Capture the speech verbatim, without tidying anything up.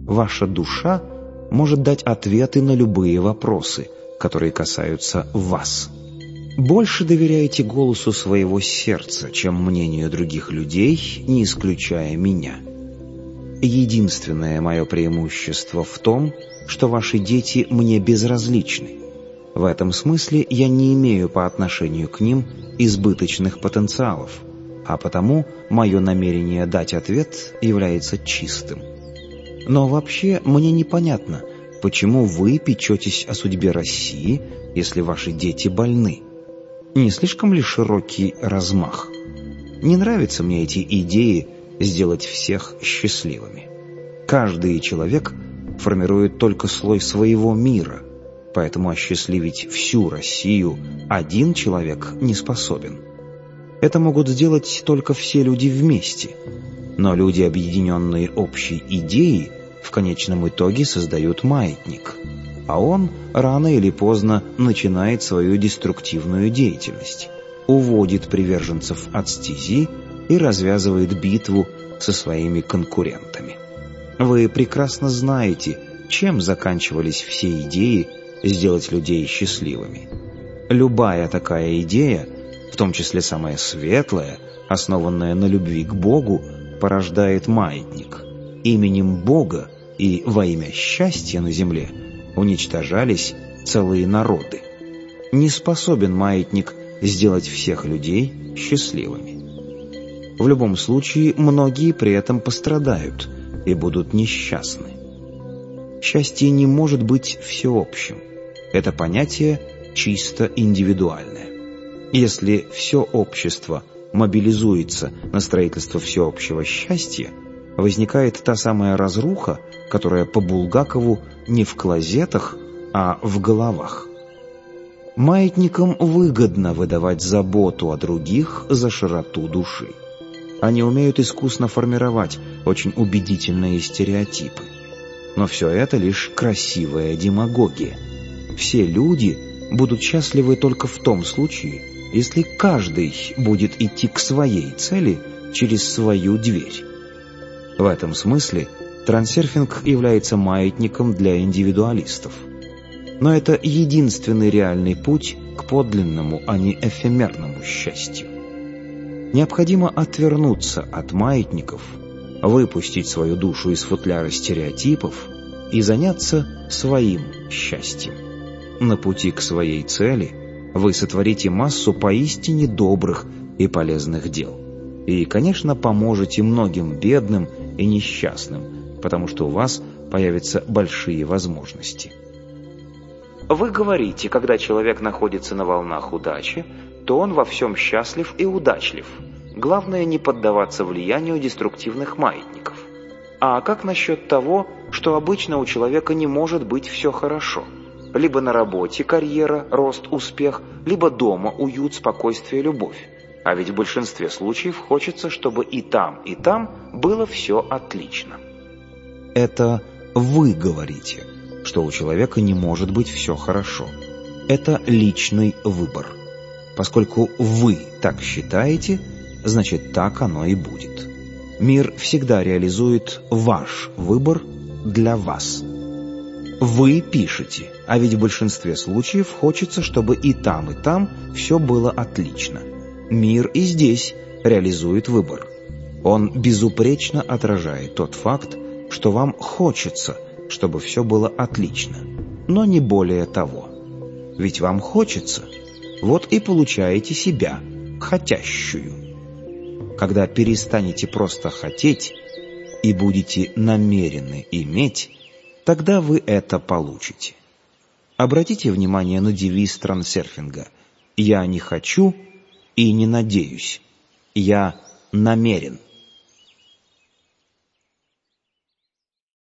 Ваша душа может дать ответы на любые вопросы, которые касаются вас. Больше доверяйте голосу своего сердца, чем мнению других людей, не исключая меня. Единственное мое преимущество в том, что ваши дети мне безразличны. В этом смысле я не имею по отношению к ним избыточных потенциалов, а потому мое намерение дать ответ является чистым. Но вообще мне непонятно, почему вы печетесь о судьбе России, если ваши дети больны. Не слишком ли широкий размах? Не нравятся мне эти идеи сделать всех счастливыми. Каждый человек формирует только слой своего мира, поэтому осчастливить всю Россию один человек не способен. Это могут сделать только все люди вместе, но люди, объединенные общей идеей, в конечном итоге создают маятник, а он рано или поздно начинает свою деструктивную деятельность, уводит приверженцев от стези и развязывает битву со своими конкурентами. Вы прекрасно знаете, чем заканчивались все идеи сделать людей счастливыми. Любая такая идея, в том числе самая светлая, основанная на любви к Богу, порождает маятник. Именем Бога и во имя счастья на земле уничтожались целые народы. Не способен маятник сделать всех людей счастливыми. В любом случае, многие при этом пострадают и будут несчастны. Счастье не может быть всеобщим. Это понятие чисто индивидуальное. Если все общество мобилизуется на строительство всеобщего счастья, возникает та самая разруха, которая по Булгакову не в клозетах, а в головах. Маятникам выгодно выдавать заботу о других за широту души. Они умеют искусно формировать очень убедительные стереотипы. Но все это лишь красивая демагогия. Все люди будут счастливы только в том случае, если каждый будет идти к своей цели через свою дверь. В этом смысле трансерфинг является маятником для индивидуалистов. Но это единственный реальный путь к подлинному, а не эфемерному счастью. Необходимо отвернуться от маятников, выпустить свою душу из футляра стереотипов и заняться своим счастьем. На пути к своей цели вы сотворите массу поистине добрых и полезных дел. И, конечно, поможете многим бедным и несчастным, потому что у вас появятся большие возможности. Вы говорите, когда человек находится на волнах удачи, то он во всем счастлив и удачлив. Главное не поддаваться влиянию деструктивных маятников. А как насчет того, что обычно у человека не может быть все хорошо? Либо на работе карьера, рост, успех, либо дома уют, спокойствие, любовь. А ведь в большинстве случаев хочется, чтобы и там, и там было все отлично. Это вы говорите, что у человека не может быть все хорошо. Это личный выбор. Поскольку вы так считаете, значит, так оно и будет. Мир всегда реализует ваш выбор для вас. Вы пишете, а ведь в большинстве случаев хочется, чтобы и там, и там все было отлично. Мир и здесь реализует выбор. Он безупречно отражает тот факт, что вам хочется, чтобы все было отлично, но не более того. Ведь вам хочется, вот и получаете себя, хотящую. Когда перестанете просто хотеть и будете намерены иметь, тогда вы это получите. Обратите внимание на девиз трансерфинга: «Я не хочу и не надеюсь, я намерен».